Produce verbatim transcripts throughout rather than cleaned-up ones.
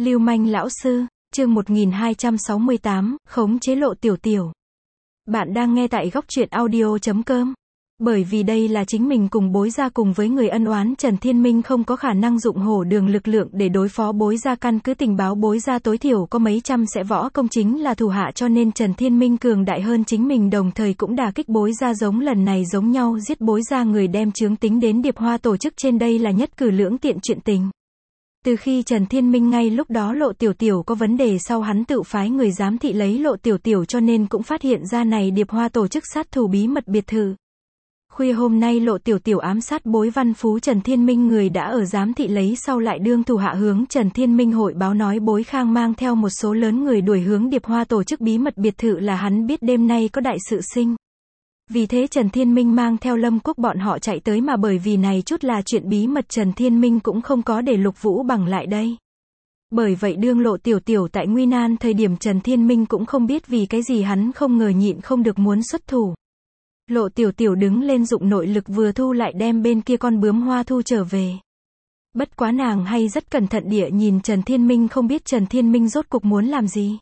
Lưu manh lão sư, chương một nghìn hai trăm sáu mươi tám, khống chế Lộ Tiểu Tiểu. Bạn đang nghe tại góc truyện audio chấm com. Bởi vì đây là chính mình cùng Bối Gia cùng với người ân oán, Trần Thiên Minh không có khả năng dụng hổ đường lực lượng để đối phó Bối Gia. Căn cứ tình báo, Bối Gia tối thiểu có mấy trăm sẽ võ công chính là thủ hạ, cho nên Trần Thiên Minh cường đại hơn chính mình, đồng thời cũng đả kích Bối Gia. Giống lần này giống nhau giết Bối Gia người, đem chướng tính đến Điệp Hoa tổ chức trên, đây là nhất cử lưỡng tiện chuyện tình. Từ khi Trần Thiên Minh ngay lúc đó Lộ Tiểu Tiểu có vấn đề sau, hắn tự phái người giám thị lấy Lộ Tiểu Tiểu, cho nên cũng phát hiện ra này Điệp Hoa tổ chức sát thủ bí mật biệt thự. Khuya hôm nay Lộ Tiểu Tiểu ám sát Bối Văn Phú, Trần Thiên Minh người đã ở giám thị lấy sau lại đương thủ hạ hướng Trần Thiên Minh hội báo nói Bối Khang mang theo một số lớn người đuổi hướng Điệp Hoa tổ chức bí mật biệt thự, là hắn biết đêm nay có đại sự sinh. Vì thế Trần Thiên Minh mang theo Lâm Quốc bọn họ chạy tới, mà bởi vì này chút là chuyện bí mật, Trần Thiên Minh cũng không có để Lục Vũ Bằng lại đây. Bởi vậy đương Lộ Tiểu Tiểu tại nguy nan thời điểm, Trần Thiên Minh cũng không biết vì cái gì hắn không ngờ nhịn không được muốn xuất thủ. Lộ Tiểu Tiểu đứng lên dụng nội lực vừa thu lại đem bên kia con bướm hoa thu trở về. Bất quá nàng hay rất cẩn thận địa nhìn Trần Thiên Minh, không biết Trần Thiên Minh rốt cuộc muốn làm gì.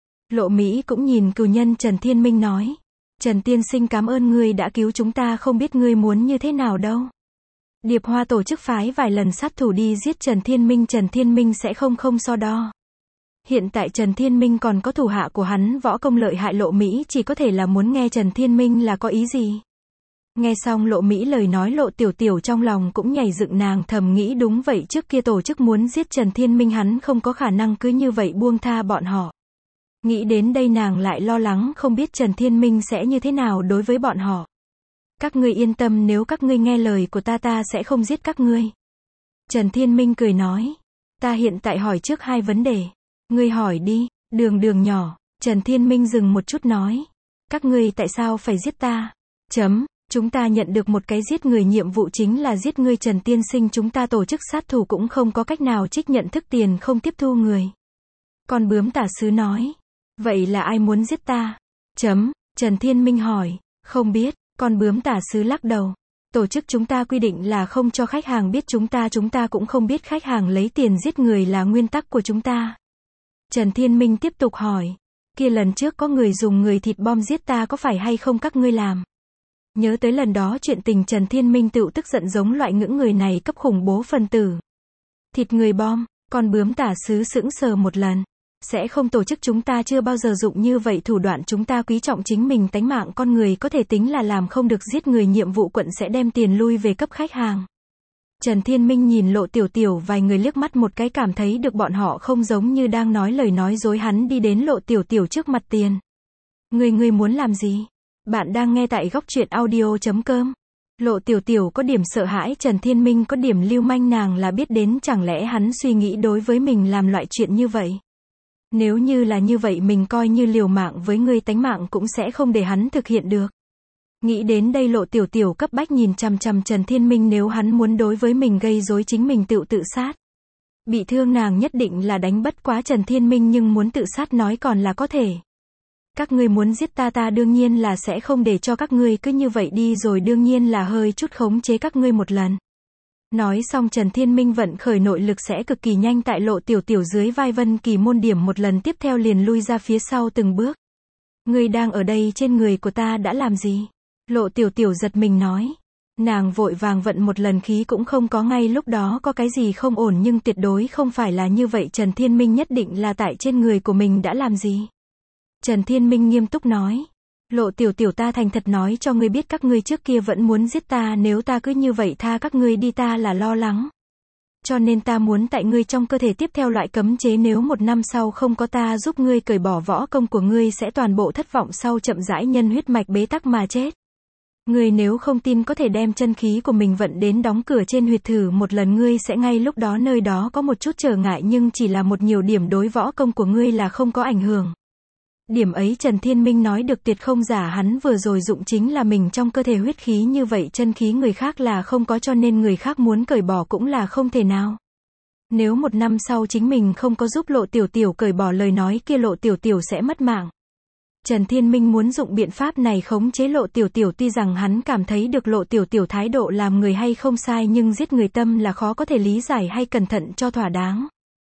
Lộ Mỹ cũng nhìn cừu nhân Trần Thiên Minh nói: Trần tiên sinh cảm ơn ngươi đã cứu chúng ta, không biết ngươi muốn như thế nào đâu. Điệp Hoa tổ chức phái vài lần sát thủ đi giết Trần Thiên Minh, Trần Thiên Minh sẽ không không so đo. Hiện tại Trần Thiên Minh còn có thủ hạ của hắn võ công lợi hại, Lộ Mỹ chỉ có thể là muốn nghe Trần Thiên Minh là có ý gì. Nghe xong Lộ Mỹ lời nói, Lộ Tiểu Tiểu trong lòng cũng nhảy dựng, nàng thầm nghĩ đúng vậy, trước kia tổ chức muốn giết Trần Thiên Minh, hắn không có khả năng cứ như vậy buông tha bọn họ. Nghĩ đến đây nàng lại lo lắng, không biết Trần Thiên Minh sẽ như thế nào đối với bọn họ. Các ngươi yên tâm, nếu các ngươi nghe lời của ta, ta sẽ không giết các ngươi. Trần Thiên Minh cười nói: Ta hiện tại hỏi trước hai vấn đề. Ngươi hỏi đi. Đường đường nhỏ. Trần Thiên Minh dừng một chút nói: Các ngươi tại sao phải giết ta? Chấm. Chúng ta nhận được một cái giết người nhiệm vụ, chính là giết ngươi Trần tiên sinh, chúng ta tổ chức sát thủ cũng không có cách nào trích nhận thức tiền, không tiếp thu người. Con bướm tả sứ nói: Vậy là ai muốn giết ta? Chấm. Trần Thiên Minh hỏi: Không biết. Con bướm tả sứ lắc đầu: Tổ chức chúng ta quy định là không cho khách hàng biết chúng ta, chúng ta cũng không biết khách hàng lấy tiền giết người là nguyên tắc của chúng ta. Trần Thiên Minh tiếp tục hỏi: Kia lần trước có người dùng người thịt bom giết ta, có phải hay không các ngươi làm? Nhớ tới lần đó chuyện tình, Trần Thiên Minh tựu tức giận, giống loại những người này cấp khủng bố phần tử. Thịt người bom. Con bướm tả sứ sững sờ một lần: Sẽ không, tổ chức chúng ta chưa bao giờ dụng như vậy thủ đoạn, chúng ta quý trọng chính mình tánh mạng con người, có thể tính là làm không được giết người nhiệm vụ, quận sẽ đem tiền lui về cấp khách hàng. Trần Thiên Minh nhìn Lộ Tiểu Tiểu vài người liếc mắt một cái, cảm thấy được bọn họ không giống như đang nói lời nói dối. Hắn đi đến Lộ Tiểu Tiểu trước mặt: Tiền. Ngươi ngươi muốn làm gì? Bạn đang nghe tại góc truyện audio chấm com. Lộ Tiểu Tiểu có điểm sợ hãi, Trần Thiên Minh có điểm lưu manh, nàng là biết đến, chẳng lẽ hắn suy nghĩ đối với mình làm loại chuyện như vậy? Nếu như là như vậy, mình coi như liều mạng với ngươi tánh mạng cũng sẽ không để hắn thực hiện được. Nghĩ đến đây Lộ Tiểu Tiểu cấp bách nhìn chằm chằm Trần Thiên Minh, nếu hắn muốn đối với mình gây rối, chính mình tự tự sát. Bị thương nàng nhất định là đánh bất quá Trần Thiên Minh, nhưng muốn tự sát nói còn là có thể. Các ngươi muốn giết ta, ta đương nhiên là sẽ không để cho các ngươi cứ như vậy đi rồi, đương nhiên là hơi chút khống chế các ngươi một lần. Nói xong Trần Thiên Minh vận khởi nội lực sẽ cực kỳ nhanh, tại Lộ Tiểu Tiểu dưới vai Vân Kỳ môn điểm một lần, tiếp theo liền lui ra phía sau từng bước. Ngươi đang ở đây trên người của ta đã làm gì? Lộ Tiểu Tiểu giật mình nói. Nàng vội vàng vận một lần khí cũng không có, ngay lúc đó có cái gì không ổn, nhưng tuyệt đối không phải là như vậy. Trần Thiên Minh nhất định là tại trên người của mình đã làm gì? Trần Thiên Minh nghiêm túc nói: Lộ Tiểu Tiểu, ta thành thật nói cho ngươi biết, các ngươi trước kia vẫn muốn giết ta, nếu ta cứ như vậy tha các ngươi đi, ta là lo lắng. Cho nên ta muốn tại ngươi trong cơ thể tiếp theo loại cấm chế, nếu một năm sau không có ta giúp ngươi cởi bỏ, võ công của ngươi sẽ toàn bộ thất vọng, sau chậm rãi nhân huyết mạch bế tắc mà chết. Ngươi nếu không tin có thể đem chân khí của mình vận đến đóng cửa trên huyệt thử một lần, ngươi sẽ ngay lúc đó nơi đó có một chút trở ngại, nhưng chỉ là một nhiều điểm, đối võ công của ngươi là không có ảnh hưởng. Điểm ấy Trần Thiên Minh nói được tuyệt không giả, hắn vừa rồi dụng chính là mình trong cơ thể huyết khí, như vậy chân khí người khác là không có, cho nên người khác muốn cởi bỏ cũng là không thể nào. Nếu một năm sau chính mình không có giúp Lộ Tiểu Tiểu cởi bỏ lời nói, kia Lộ Tiểu Tiểu sẽ mất mạng. Trần Thiên Minh muốn dụng biện pháp này khống chế Lộ Tiểu Tiểu, tuy rằng hắn cảm thấy được Lộ Tiểu Tiểu thái độ làm người hay không sai, nhưng giết người tâm là khó có thể lý giải hay cẩn thận cho thỏa đáng.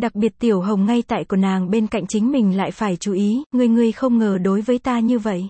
Đặc biệt Tiểu Hồng ngay tại của nàng bên cạnh chính mình lại phải chú ý, ngươi ngươi không ngờ đối với ta như vậy.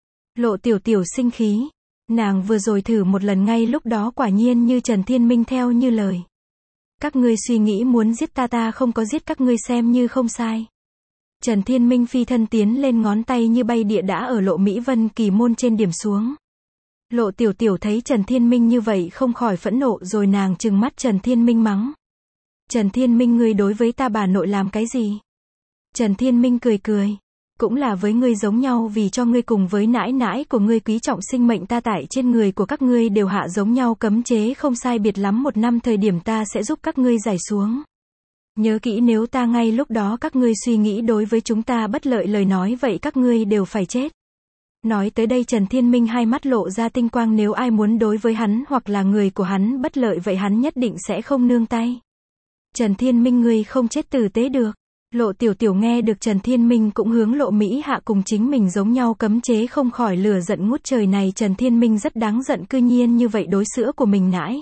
Lộ Tiểu Tiểu sinh khí. Nàng vừa rồi thử một lần ngay lúc đó quả nhiên như Trần Thiên Minh theo như lời. Các ngươi suy nghĩ muốn giết ta ta không có giết các ngươi xem như không sai. Trần Thiên Minh phi thân tiến lên ngón tay như bay địa đã ở Lộ Mỹ Vân Kỳ môn trên điểm xuống. Lộ Tiểu Tiểu thấy Trần Thiên Minh như vậy không khỏi phẫn nộ rồi nàng trừng mắt Trần Thiên Minh mắng. Trần Thiên Minh ngươi đối với ta bà nội làm cái gì? Trần Thiên Minh cười cười. Cũng là với ngươi giống nhau vì cho ngươi cùng với nãi nãi của ngươi quý trọng sinh mệnh ta tại trên người của các ngươi đều hạ giống nhau cấm chế không sai biệt lắm một năm thời điểm ta sẽ giúp các ngươi giải xuống. Nhớ kỹ nếu ta ngay lúc đó các ngươi suy nghĩ đối với chúng ta bất lợi lời nói vậy các ngươi đều phải chết. Nói tới đây Trần Thiên Minh hai mắt lộ ra tinh quang nếu ai muốn đối với hắn hoặc là người của hắn bất lợi vậy hắn nhất định sẽ không nương tay. Trần Thiên Minh ngươi không chết tử tế được. Lộ Tiểu Tiểu nghe được Trần Thiên Minh cũng hướng Lộ Mỹ Hạ cùng chính mình giống nhau cấm chế không khỏi lửa giận ngút trời này Trần Thiên Minh rất đáng giận cư nhiên như vậy đối sữa của mình nãi.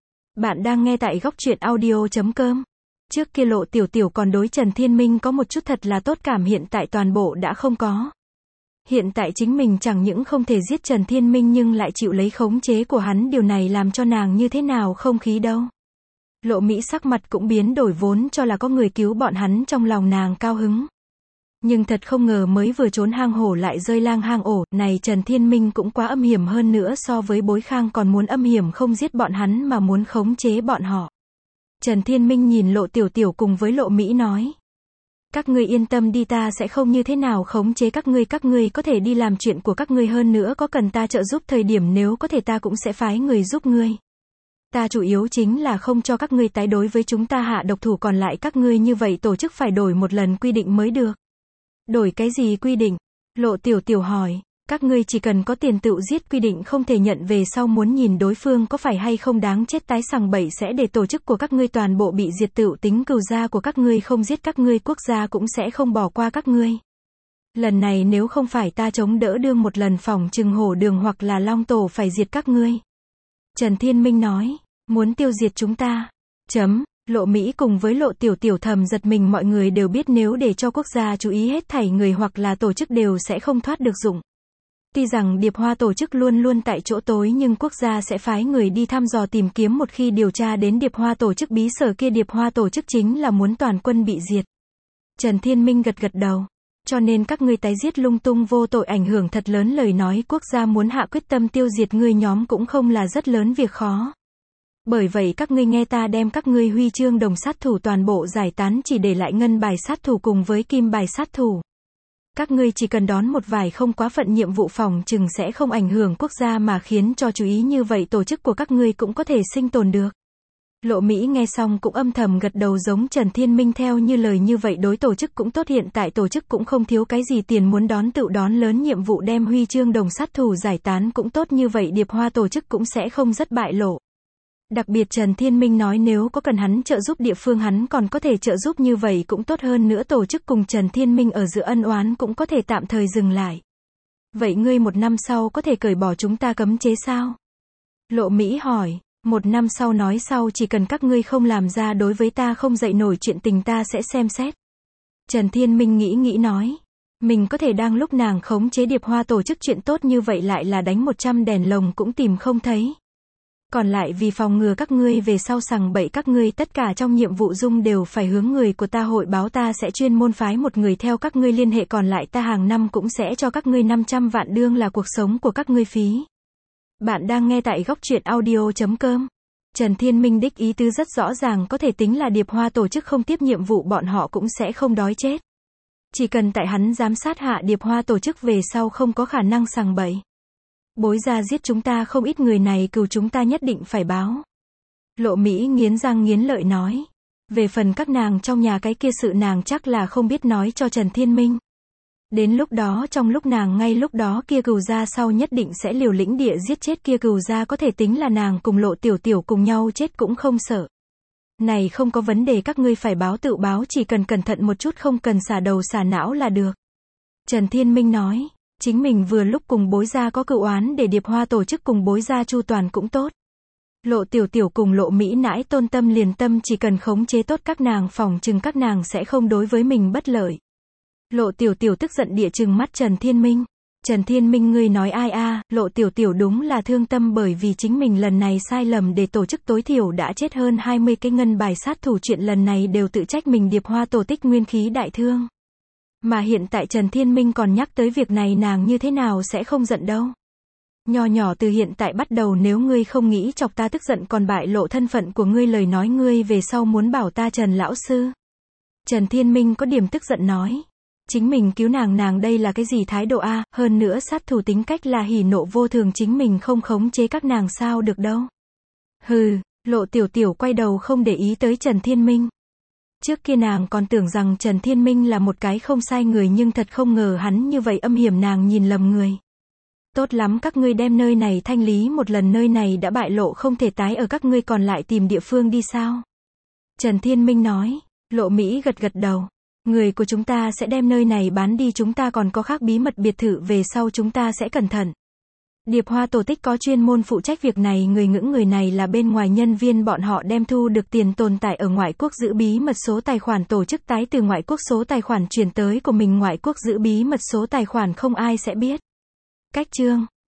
Bạn đang nghe tại góc truyện audio chấm com. Trước kia Lộ Tiểu Tiểu còn đối Trần Thiên Minh có một chút thật là tốt cảm hiện tại toàn bộ đã không có. Hiện tại chính mình chẳng những không thể giết Trần Thiên Minh nhưng lại chịu lấy khống chế của hắn điều này làm cho nàng như thế nào không khí đâu. Lộ Mỹ sắc mặt cũng biến đổi vốn cho là có người cứu bọn hắn trong lòng nàng cao hứng. Nhưng thật không ngờ mới vừa trốn hang hổ lại rơi lang hang ổ, này Trần Thiên Minh cũng quá âm hiểm hơn nữa so với Bối Khang còn muốn âm hiểm không giết bọn hắn mà muốn khống chế bọn họ. Trần Thiên Minh nhìn Lộ Tiểu Tiểu cùng với Lộ Mỹ nói. Các ngươi yên tâm đi ta sẽ không như thế nào khống chế các ngươi các ngươi có thể đi làm chuyện của các ngươi hơn nữa có cần ta trợ giúp thời điểm nếu có thể ta cũng sẽ phái người giúp ngươi. Ta chủ yếu chính là không cho các ngươi tái đối với chúng ta hạ độc thủ còn lại các ngươi như vậy tổ chức phải đổi một lần quy định mới được. Đổi cái gì quy định? Lộ Tiểu Tiểu hỏi, các ngươi chỉ cần có tiền tựu giết quy định không thể nhận về sau muốn nhìn đối phương có phải hay không đáng chết tái sằng bậy sẽ để tổ chức của các ngươi toàn bộ bị diệt tựu tính cừu gia của các ngươi không giết các ngươi quốc gia cũng sẽ không bỏ qua các ngươi. Lần này nếu không phải ta chống đỡ đương một lần phòng trừng hổ đường hoặc là long tổ phải diệt các ngươi. Trần Thiên Minh nói, muốn tiêu diệt chúng ta. Chấm, Lộ Mỹ cùng với Lộ Tiểu Tiểu thầm giật mình mọi người đều biết nếu để cho quốc gia chú ý hết thảy người hoặc là tổ chức đều sẽ không thoát được dụng. Tuy rằng Điệp Hoa tổ chức luôn luôn tại chỗ tối nhưng quốc gia sẽ phái người đi thăm dò tìm kiếm một khi điều tra đến Điệp Hoa tổ chức bí sở kia Điệp Hoa tổ chức chính là muốn toàn quân bị diệt. Trần Thiên Minh gật gật đầu. Cho nên các ngươi tái giết lung tung vô tội ảnh hưởng thật lớn lời nói quốc gia muốn hạ quyết tâm tiêu diệt ngươi nhóm cũng không là rất lớn việc khó. Bởi vậy các ngươi nghe ta đem các ngươi huy chương đồng sát thủ toàn bộ giải tán chỉ để lại ngân bài sát thủ cùng với kim bài sát thủ. Các ngươi chỉ cần đón một vài không quá phận nhiệm vụ phòng chừng sẽ không ảnh hưởng quốc gia mà khiến cho chú ý như vậy tổ chức của các ngươi cũng có thể sinh tồn được. Lộ Mỹ nghe xong cũng âm thầm gật đầu giống Trần Thiên Minh theo như lời như vậy đối tổ chức cũng tốt hiện tại tổ chức cũng không thiếu cái gì tiền muốn đón tự đón lớn nhiệm vụ đem huy chương đồng sát thủ giải tán cũng tốt như vậy Điệp Hoa tổ chức cũng sẽ không rất bại lộ. Đặc biệt Trần Thiên Minh nói nếu có cần hắn trợ giúp địa phương hắn còn có thể trợ giúp như vậy cũng tốt hơn nữa tổ chức cùng Trần Thiên Minh ở giữa ân oán cũng có thể tạm thời dừng lại. Vậy ngươi một năm sau có thể cởi bỏ chúng ta cấm chế sao? Lộ Mỹ hỏi, một năm sau nói sau chỉ cần các ngươi không làm ra đối với ta không dậy nổi chuyện tình ta sẽ xem xét. Trần Thiên Minh nghĩ nghĩ nói, mình có thể đang lúc nàng khống chế Điệp Hoa tổ chức chuyện tốt như vậy lại là đánh một trăm đèn lồng cũng tìm không thấy. Còn lại vì phòng ngừa các ngươi về sau sằng bậy các ngươi tất cả trong nhiệm vụ dung đều phải hướng người của ta hội báo ta sẽ chuyên môn phái một người theo các ngươi liên hệ còn lại ta hàng năm cũng sẽ cho các ngươi năm trăm vạn đương là cuộc sống của các ngươi phí. Bạn đang nghe tại góc truyện audio chấm com. Trần Thiên Minh đích ý tứ rất rõ ràng có thể tính là Điệp Hoa tổ chức không tiếp nhiệm vụ bọn họ cũng sẽ không đói chết. Chỉ cần tại hắn giám sát hạ Điệp Hoa tổ chức về sau không có khả năng sằng bậy. Bối ra giết chúng ta không ít người này cừu chúng ta nhất định phải báo. Lộ Mỹ nghiến răng nghiến lợi nói. Về phần các nàng trong nhà cái kia sự nàng chắc là không biết nói cho Trần Thiên Minh. Đến lúc đó trong lúc nàng ngay lúc đó kia cừu gia sau nhất định sẽ liều lĩnh địa giết chết kia cừu gia có thể tính là nàng cùng Lộ Tiểu Tiểu cùng nhau chết cũng không sợ. Này không có vấn đề các ngươi phải báo tự báo chỉ cần cẩn thận một chút không cần xả đầu xả não là được. Trần Thiên Minh nói. Chính mình vừa lúc cùng Bối gia có cựu oán để Điệp Hoa tổ chức cùng Bối gia chu toàn cũng tốt. Lộ Tiểu Tiểu cùng Lộ Mỹ Nãi Tôn Tâm liền tâm chỉ cần khống chế tốt các nàng, phòng chừng các nàng sẽ không đối với mình bất lợi. Lộ Tiểu Tiểu tức giận địa trừng mắt Trần Thiên Minh. Trần Thiên Minh ngươi nói ai a? Lộ Tiểu Tiểu đúng là thương tâm bởi vì chính mình lần này sai lầm để tổ chức tối thiểu đã chết hơn hai mươi cái ngân bài sát thủ, chuyện lần này đều tự trách mình, Điệp Hoa tổ tích nguyên khí đại thương. Mà hiện tại Trần Thiên Minh còn nhắc tới việc này, nàng như thế nào sẽ không giận đâu. Nho nhỏ từ hiện tại bắt đầu nếu ngươi không nghĩ chọc ta tức giận còn bại lộ thân phận của ngươi lời nói, ngươi về sau muốn bảo ta Trần lão sư. Trần Thiên Minh có điểm tức giận nói. Chính mình cứu nàng, nàng đây là cái gì thái độ a? Hơn nữa sát thủ tính cách là hỉ nộ vô thường, chính mình không khống chế các nàng sao được đâu. Hừ, Lộ Tiểu Tiểu quay đầu không để ý tới Trần Thiên Minh. Trước kia nàng còn tưởng rằng Trần Thiên Minh là một cái không sai người, nhưng thật không ngờ hắn như vậy âm hiểm, nàng nhìn lầm người. Tốt lắm, các ngươi đem nơi này thanh lý một lần, nơi này đã bại lộ không thể tái ở, các ngươi còn lại tìm địa phương đi sao? Trần Thiên Minh nói. Lộ Mỹ gật gật đầu. Người của chúng ta sẽ đem nơi này bán đi, chúng ta còn có khác bí mật biệt thự, về sau chúng ta sẽ cẩn thận. Điệp Hoa tổ tích có chuyên môn phụ trách việc này, người ngưỡng người này là bên ngoài nhân viên, bọn họ đem thu được tiền tồn tại ở ngoại quốc giữ bí mật, số tài khoản tổ chức tái từ ngoại quốc số tài khoản chuyển tới của mình, ngoại quốc giữ bí mật số tài khoản không ai sẽ biết. Cách chương